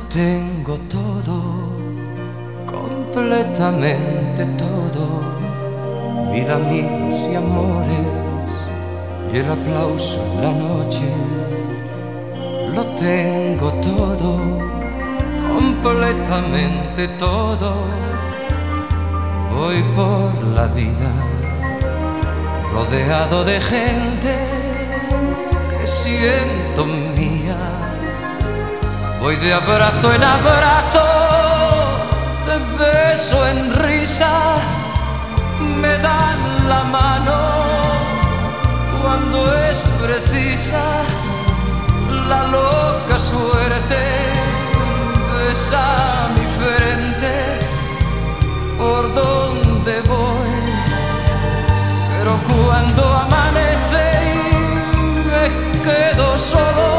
tengo todo, completamente todo, 1000 amigos y amores y el aplauso en la noche. Lo tengo todo, completamente todo. Voy por la vida rodeado de gente que siento mía. Voy de abrazo en abrazo, de beso en risa. Me dan la mano cuando es precisa. La loca suerte besa mi frente por donde voy. Pero cuando amanece y me quedo solo,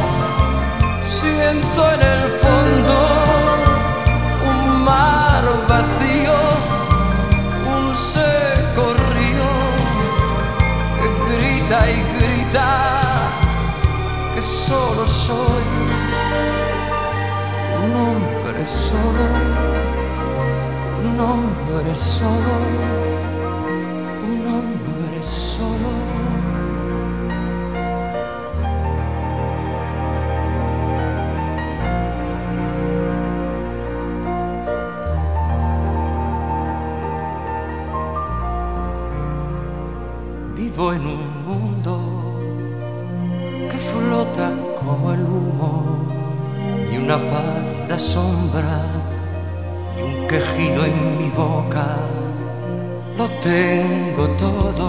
siento en el fondo un mar vacío, un seco río que grita y grita que solo soy un hombre solo, un hombre solo, un hombre solo. Vivo en un mundo que flota como el humo, y una pálida sombra y un quejido en mi boca. Lo tengo todo,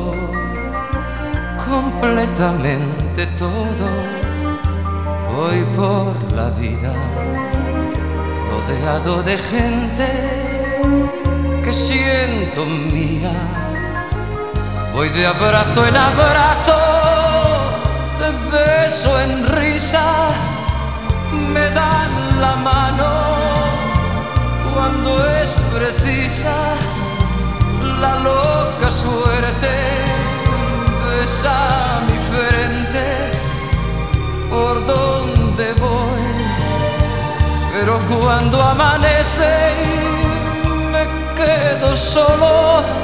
completamente todo. Voy por la vida rodeado de gente que siento mía. Voy de abrazo en abrazo, de beso en risa. Me dan la mano cuando es precisa. La loca suerte besa mi frente por donde voy. Pero cuando amanece y me quedo solo,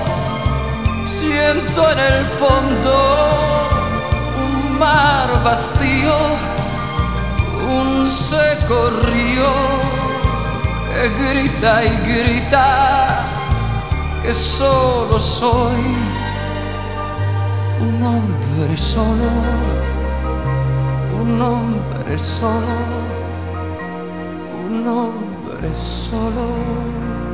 siento en el fondo un mar vacío, un seco río que grita y grita que solo soy un hombre solo, un hombre solo, un hombre solo.